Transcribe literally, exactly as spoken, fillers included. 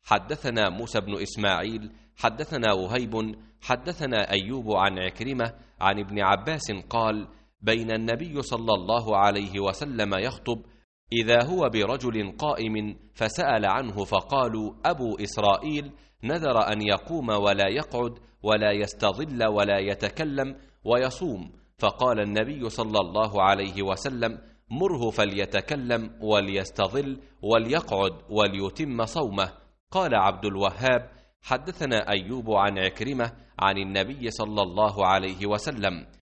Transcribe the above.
حدثنا موسى بن إسماعيل حدثنا وهيب حدثنا أيوب عن عكرمة عن ابن عباس قال: بين النبي صلى الله عليه وسلم يخطب إذا هو برجل قائم فسأل عنه فقالوا: أبو إسرائيل نذر أن يقوم ولا يقعد ولا يستظل ولا يتكلم ويصوم، فقال النبي صلى الله عليه وسلم: مره فليتكلم وليستظل وليقعد وليتم صومه. قال عبد الوهاب: حدثنا أيوب عن عكرمة عن النبي صلى الله عليه وسلم